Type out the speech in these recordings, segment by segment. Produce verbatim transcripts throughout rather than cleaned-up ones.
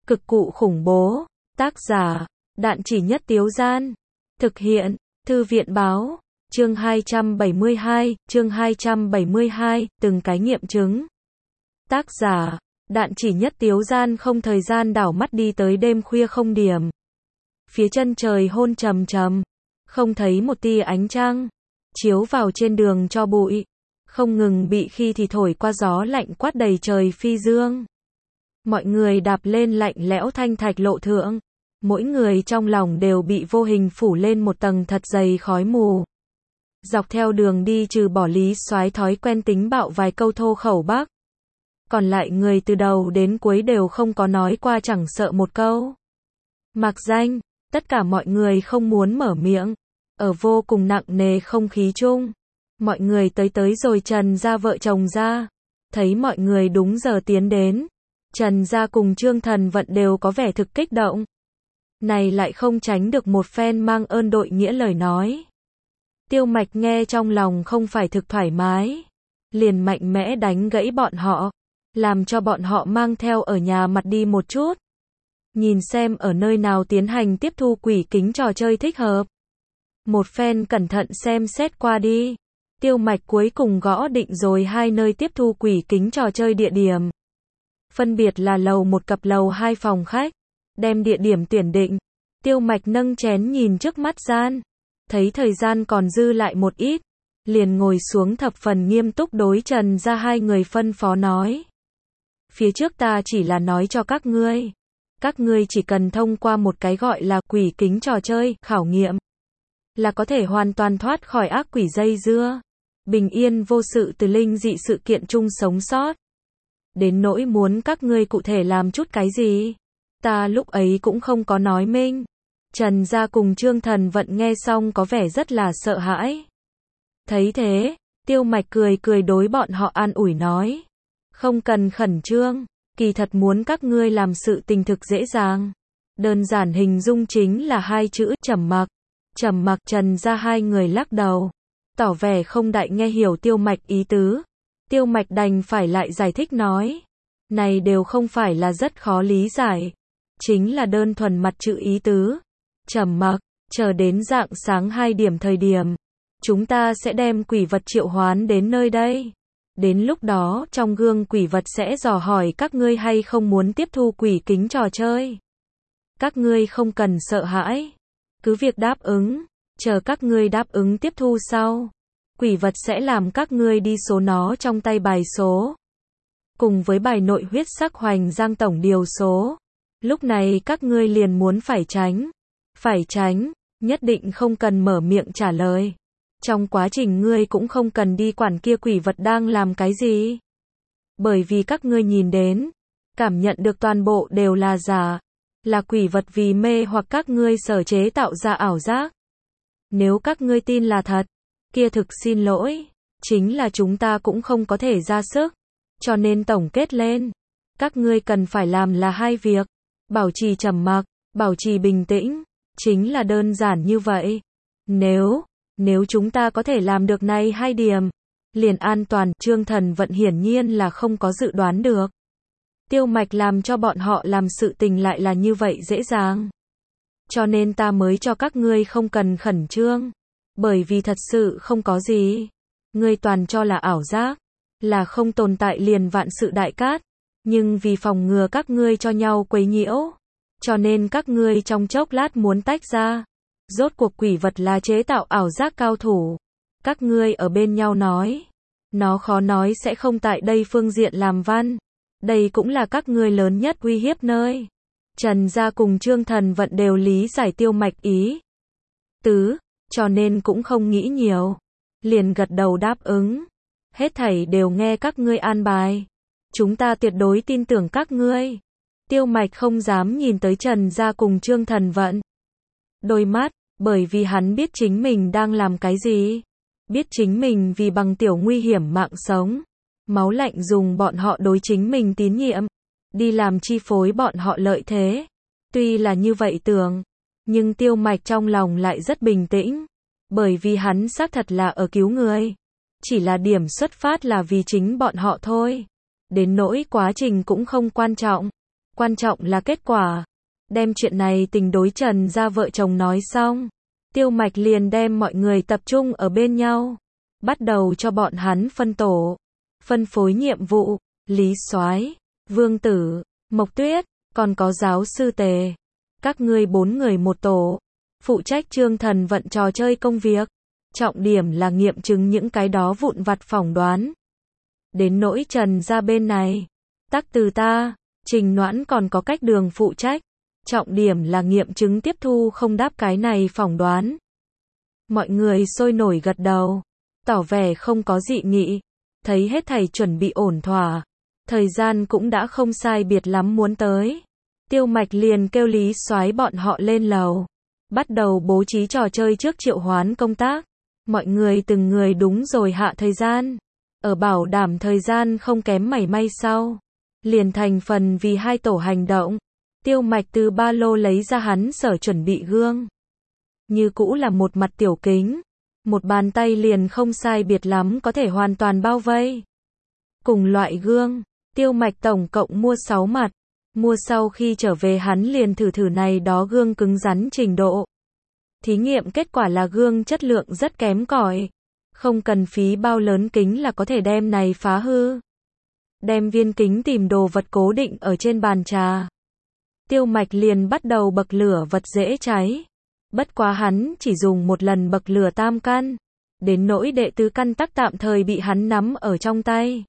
Cực cụ khủng bố. Tác giả, Đạn Chỉ Nhất Tiếu Gian. Thực hiện, Thư viện báo. Chương hai trăm bảy mươi hai, chương hai trăm bảy mươi hai, từng cái nghiệm chứng. Tác giả, Đạn Chỉ Nhất Tiếu Gian. Không thời gian đảo mắt đi tới đêm khuya không điểm. Phía chân trời hôn trầm trầm, không thấy một tia ánh trăng, chiếu vào trên đường cho bụi, không ngừng bị khi thì thổi qua gió lạnh quát đầy trời phi dương. Mọi người đạp lên lạnh lẽo thanh thạch lộ thượng, mỗi người trong lòng đều bị vô hình phủ lên một tầng thật dày khói mù. Dọc theo đường đi trừ bỏ Lý Soái thói quen tính bạo vài câu thô khẩu Bắc, còn lại người từ đầu đến cuối đều không có nói qua chẳng sợ một câu. Mặc danh, tất cả mọi người không muốn mở miệng, ở vô cùng nặng nề không khí chung. Mọi người tới tới rồi Trần gia vợ chồng ra, thấy mọi người đúng giờ tiến đến. Trần gia cùng Trương Thần Vận đều có vẻ thực kích động. Này lại không tránh được một phen mang ơn đội nghĩa lời nói. Tiêu Mạch nghe trong lòng không phải thực thoải mái, liền mạnh mẽ đánh gãy bọn họ, làm cho bọn họ mang theo ở nhà mặt đi một chút. Nhìn xem ở nơi nào tiến hành tiếp thu quỷ kính trò chơi thích hợp. Một phen cẩn thận xem xét qua đi, Tiêu Mạch cuối cùng gõ định rồi hai nơi tiếp thu quỷ kính trò chơi địa điểm. Phân biệt là lầu một cặp lầu hai phòng khách. Đem địa điểm tuyển định, Tiêu Mạch nâng chén nhìn trước mắt gian, thấy thời gian còn dư lại một ít, liền ngồi xuống thập phần nghiêm túc đối Trần gia hai người phân phó nói. Phía trước ta chỉ là nói cho các ngươi, các ngươi chỉ cần thông qua một cái gọi là quỷ kính trò chơi, khảo nghiệm, là có thể hoàn toàn thoát khỏi ác quỷ dây dưa, bình yên vô sự từ linh dị sự kiện chung sống sót. Đến nỗi muốn các ngươi cụ thể làm chút cái gì, ta lúc ấy cũng không có nói minh. Trần gia cùng Trương Thần Vận nghe xong có vẻ rất là sợ hãi. Thấy thế, Tiêu Mạch cười cười đối bọn họ an ủi nói. Không cần khẩn trương, kỳ thật muốn các ngươi làm sự tình thực dễ dàng. Đơn giản hình dung chính là hai chữ trầm mặc. Trầm mặc. Trần gia hai người lắc đầu, tỏ vẻ không đại nghe hiểu Tiêu Mạch ý tứ. Tiêu Mạch đành phải lại giải thích nói. Này đều không phải là rất khó lý giải, chính là đơn thuần mặt chữ ý tứ. Trầm mặc, chờ đến rạng sáng hai điểm thời điểm, chúng ta sẽ đem quỷ vật triệu hoán đến nơi đây. Đến lúc đó, trong gương quỷ vật sẽ dò hỏi các ngươi hay không muốn tiếp thu quỷ kính trò chơi. Các ngươi không cần sợ hãi, cứ việc đáp ứng, chờ các ngươi đáp ứng tiếp thu sau, quỷ vật sẽ làm các ngươi đi số nó trong tay bài số, cùng với bài nội huyết sắc hoành giang tổng điều số. Lúc này các ngươi liền muốn phải tránh, phải tránh, nhất định không cần mở miệng trả lời. Trong quá trình ngươi cũng không cần đi quản kia quỷ vật đang làm cái gì. Bởi vì các ngươi nhìn đến, cảm nhận được toàn bộ đều là giả, là quỷ vật vì mê hoặc các ngươi sở chế tạo ra ảo giác. Nếu các ngươi tin là thật, kia thực xin lỗi, chính là chúng ta cũng không có thể ra sức. Cho nên tổng kết lên, các ngươi cần phải làm là hai việc. Bảo trì trầm mặc, bảo trì bình tĩnh, chính là đơn giản như vậy. Nếu, nếu chúng ta có thể làm được này hai điểm, liền an toàn. Trương Thần Vận hiển nhiên là không có dự đoán được. Tiêu Mạch làm cho bọn họ làm sự tình lại là như vậy dễ dàng. Cho nên ta mới cho các ngươi không cần khẩn trương. Bởi vì thật sự không có gì. Ngươi toàn cho là ảo giác, là không tồn tại liền vạn sự đại cát. Nhưng vì phòng ngừa các ngươi cho nhau quấy nhiễu, cho nên các ngươi trong chốc lát muốn tách ra. Rốt cuộc quỷ vật là chế tạo ảo giác cao thủ. Các ngươi ở bên nhau nói, nó khó nói sẽ không tại đây phương diện làm văn. Đây cũng là các ngươi lớn nhất uy hiếp nơi. Trần gia cùng Trương Thần Vận đều lý giải Tiêu Mạch ý tứ, cho nên cũng không nghĩ nhiều, liền gật đầu đáp ứng. Hết thảy đều nghe các ngươi an bài. Chúng ta tuyệt đối tin tưởng các ngươi. Tiêu Mạch không dám nhìn tới Trần gia cùng Trương Thần Vận đôi mắt, bởi vì hắn biết chính mình đang làm cái gì. Biết chính mình vì bằng tiểu nguy hiểm mạng sống, máu lạnh dùng bọn họ đối chính mình tín nhiệm, đi làm chi phối bọn họ lợi thế. Tuy là như vậy tưởng, nhưng Tiêu Mạch trong lòng lại rất bình tĩnh, bởi vì hắn xác thật là ở cứu người. Chỉ là điểm xuất phát là vì chính bọn họ thôi. Đến nỗi quá trình cũng không quan trọng. quan trọng là kết quả. Đem chuyện này tình đối Trần gia vợ chồng nói xong, Tiêu Mạch liền đem mọi người tập trung ở bên nhau, bắt đầu cho bọn hắn phân tổ, phân phối nhiệm vụ. Lý Soái, Vương Tử, Mộc Tuyết, còn có giáo sư Tề, các ngươi bốn người một tổ, phụ trách Trương Thần vận trò chơi công việc, trọng điểm là nghiệm chứng những cái đó vụn vặt phỏng đoán. Đến nỗi Trần gia bên này, tắc từ ta, Trình Noãn còn có cách đường phụ trách, trọng điểm là nghiệm chứng tiếp thu không đáp cái này phỏng đoán. Mọi người sôi nổi gật đầu, tỏ vẻ không có dị nghị, thấy hết thảy chuẩn bị ổn thỏa, thời gian cũng đã không sai biệt lắm muốn tới. Tiêu Mạch liền kêu Lý Soái bọn họ lên lầu, bắt đầu bố trí trò chơi trước triệu hoán công tác. Mọi người từng người đúng rồi hạ thời gian, ở bảo đảm thời gian không kém mảy may sau, liền thành phần vì hai tổ hành động. Tiêu Mạch từ ba lô lấy ra hắn sở chuẩn bị gương, như cũ là một mặt tiểu kính, một bàn tay liền không sai biệt lắm có thể hoàn toàn bao vây. Cùng loại gương, Tiêu Mạch tổng cộng mua sáu mặt, mua sau khi trở về hắn liền thử thử này đó gương cứng rắn trình độ. Thí nghiệm kết quả là gương chất lượng rất kém cỏi, không cần phí bao lớn kính là có thể đem này phá hư. Đem viên kính tìm đồ vật cố định ở trên bàn trà. Tiêu Mạch liền bắt đầu bậc lửa vật dễ cháy. Bất quá hắn chỉ dùng một lần bậc lửa tam căn, đến nỗi đệ tứ căn tắc tạm thời bị hắn nắm ở trong tay.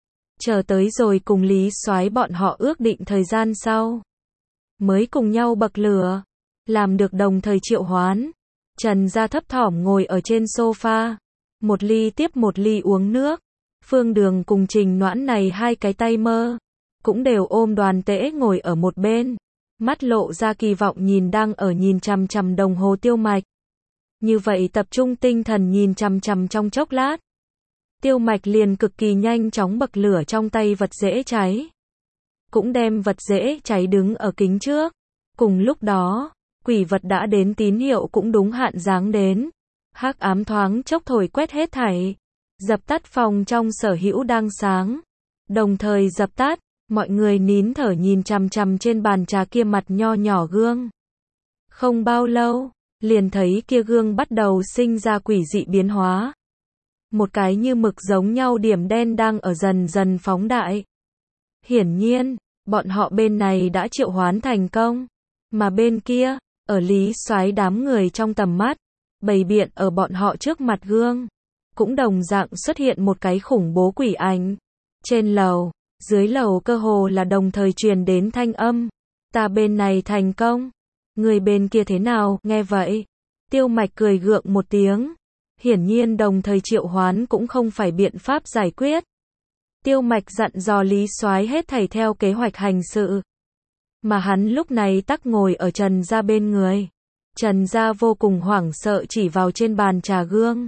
Chờ tới rồi cùng Lý Soái bọn họ ước định thời gian sau, mới cùng nhau bậc lửa, làm được đồng thời triệu hoán. Trần gia thấp thỏm ngồi ở trên sofa, một ly tiếp một ly uống nước. Phương Đường cùng Trình Noãn này hai cái tay mơ, cũng đều ôm đoàn tễ ngồi ở một bên, mắt lộ ra kỳ vọng nhìn đang ở nhìn chằm chằm đồng hồ Tiêu Mạch. Như vậy tập trung tinh thần nhìn chằm chằm trong chốc lát. Tiêu Mạch liền cực kỳ nhanh chóng bậc lửa trong tay vật dễ cháy. Cũng đem vật dễ cháy đứng ở kính trước. Cùng lúc đó, quỷ vật đã đến tín hiệu cũng đúng hạn dáng đến. Hắc ám thoáng chốc thổi quét hết thảy. Dập tắt phòng trong sở hữu đang sáng. Đồng thời dập tắt, mọi người nín thở nhìn chằm chằm trên bàn trà kia mặt nho nhỏ gương. Không bao lâu, liền thấy kia gương bắt đầu sinh ra quỷ dị biến hóa. Một cái như mực giống nhau điểm đen đang ở dần dần phóng đại. Hiển nhiên, bọn họ bên này đã triệu hoán thành công, mà bên kia, ở Lý Soái đám người trong tầm mắt, bày biện ở bọn họ trước mặt gương, cũng đồng dạng xuất hiện một cái khủng bố quỷ ảnh. Trên lầu, dưới lầu cơ hồ là đồng thời truyền đến thanh âm. Ta bên này thành công, người bên kia thế nào? Nghe vậy, Tiêu Mạch cười gượng một tiếng. Hiển nhiên đồng thời triệu hoán cũng không phải biện pháp giải quyết. Tiêu Mạch dặn dò Lý Soái hết thảy theo kế hoạch hành sự. Mà hắn lúc này tắc ngồi ở Trần gia bên người. Trần gia vô cùng hoảng sợ chỉ vào trên bàn trà gương.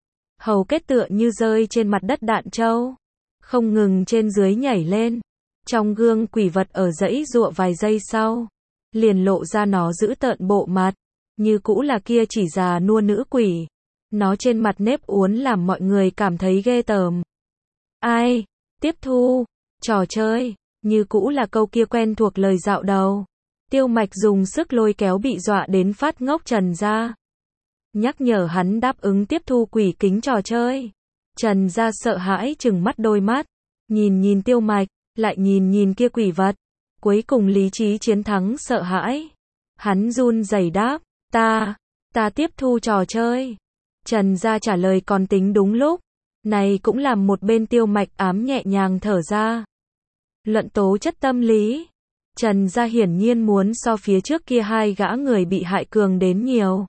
Hầu kết tựa như rơi trên mặt đất đạn trâu, không ngừng trên dưới nhảy lên. Trong gương quỷ vật ở dãy giụa vài giây sau, liền lộ ra nó dữ tợn bộ mặt, như cũ là kia chỉ già nua nữ quỷ. Nó trên mặt nếp uốn làm mọi người cảm thấy ghê tởm. Ai? Tiếp thu, trò chơi, như cũ là câu kia quen thuộc lời dạo đầu. Tiêu Mạch dùng sức lôi kéo bị dọa đến phát ngốc Trần gia, nhắc nhở hắn đáp ứng tiếp thu quỷ kính trò chơi. Trần gia sợ hãi trừng mắt đôi mắt, nhìn nhìn Tiêu Mạch, lại nhìn nhìn kia quỷ vật. Cuối cùng lý trí chiến thắng sợ hãi. Hắn run rẩy đáp, ta, ta tiếp thu trò chơi. Trần gia trả lời còn tính đúng lúc. Này cũng làm một bên Tiêu Mạch ám nhẹ nhàng thở ra. Luận tố chất tâm lý, Trần gia hiển nhiên muốn so phía trước kia hai gã người bị hại cường đến nhiều.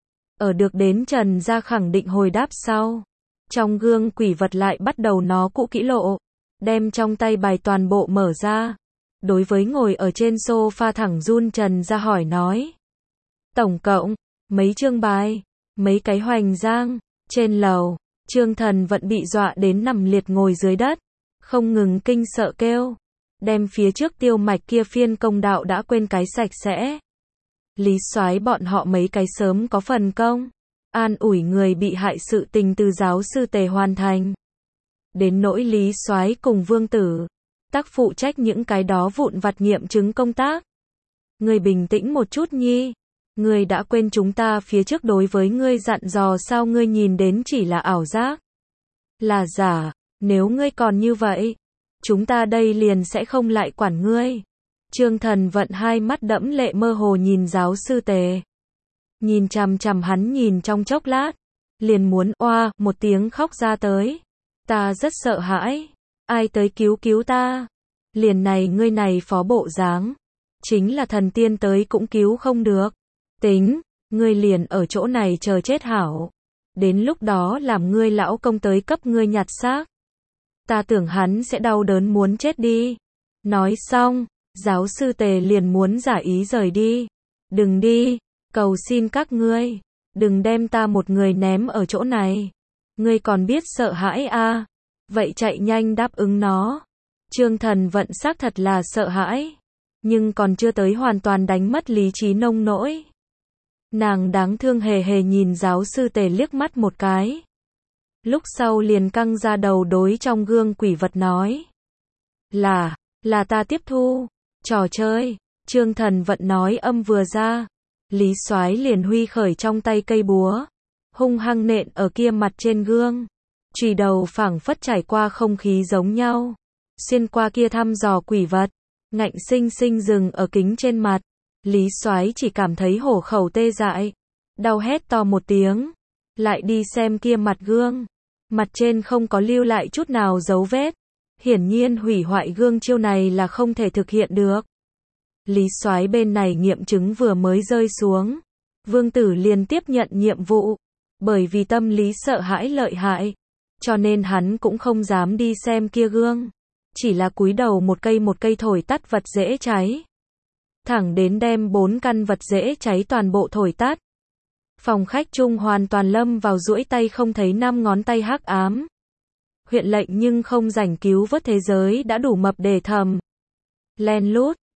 Ở được đến Trần gia khẳng định hồi đáp sau, trong gương quỷ vật lại bắt đầu nó cũ kỹ lộ, đem trong tay bài toàn bộ mở ra. Đối với ngồi ở trên sofa thẳng run Trần gia hỏi nói. Tổng cộng, mấy chương bài, mấy cái hoành giang. Trên lầu, Trương Thần vẫn bị dọa đến nằm liệt ngồi dưới đất, không ngừng kinh sợ kêu. Đem phía trước Tiêu Mạch kia phiên công đạo đã quên cái sạch sẽ. Lý Soái bọn họ mấy cái sớm có phần công, an ủi người bị hại sự tình từ giáo sư Tề hoàn thành. Đến nỗi Lý Soái cùng Vương Tử, tác phụ trách những cái đó vụn vặt nghiệm chứng công tác. Ngươi bình tĩnh một chút nhi. Ngươi đã quên chúng ta phía trước đối với ngươi dặn dò sao ngươi nhìn đến chỉ là ảo giác. Là giả, nếu ngươi còn như vậy, chúng ta đây liền sẽ không lại quản ngươi. Trương Thần Vận hai mắt đẫm lệ mơ hồ nhìn giáo sư Tề. Nhìn chằm chằm hắn nhìn trong chốc lát, liền muốn oa một tiếng khóc ra tới. Ta rất sợ hãi, ai tới cứu cứu ta? Liền này ngươi này phó bộ dáng, chính là thần tiên tới cũng cứu không được. Tính, ngươi liền ở chỗ này chờ chết hảo. Đến lúc đó làm ngươi lão công tới cấp ngươi nhặt xác. Ta tưởng hắn sẽ đau đớn muốn chết đi. Nói xong, giáo sư Tề liền muốn giả ý rời đi. Đừng đi, cầu xin các ngươi, đừng đem ta một người ném ở chỗ này. Ngươi còn biết sợ hãi à? Vậy chạy nhanh đáp ứng nó. Trương Thần Vận xác thật là sợ hãi, nhưng còn chưa tới hoàn toàn đánh mất lý trí nông nỗi. Nàng đáng thương hề hề nhìn giáo sư Tề liếc mắt một cái. Lúc sau liền căng ra đầu đối trong gương quỷ vật nói. Là, là ta tiếp thu. Trò chơi, Trương Thần Vận nói âm vừa ra. Lý Soái liền huy khởi trong tay cây búa. Hung hăng nện ở kia mặt trên gương. Chùy đầu phảng phất trải qua không khí giống nhau. Xuyên qua kia thăm dò quỷ vật. Ngạnh sinh sinh dừng ở kính trên mặt. Lý Soái chỉ cảm thấy hổ khẩu tê dại. Đau hét to một tiếng. Lại đi xem kia mặt gương. Mặt trên không có lưu lại chút nào dấu vết. Hiển nhiên hủy hoại gương chiêu này là không thể thực hiện được. Lý Soái bên này nghiệm chứng vừa mới rơi xuống. Vương Tử liền tiếp nhận nhiệm vụ. Bởi vì tâm lý sợ hãi lợi hại, cho nên hắn cũng không dám đi xem kia gương. Chỉ là cúi đầu một cây một cây thổi tắt vật dễ cháy. Thẳng đến đem bốn căn vật dễ cháy toàn bộ thổi tắt. Phòng khách chung hoàn toàn lâm vào duỗi tay không thấy năm ngón tay hắc ám. Huyện lệnh nhưng không rảnh cứu vớt thế giới đã đủ mập để thầm. Len lút,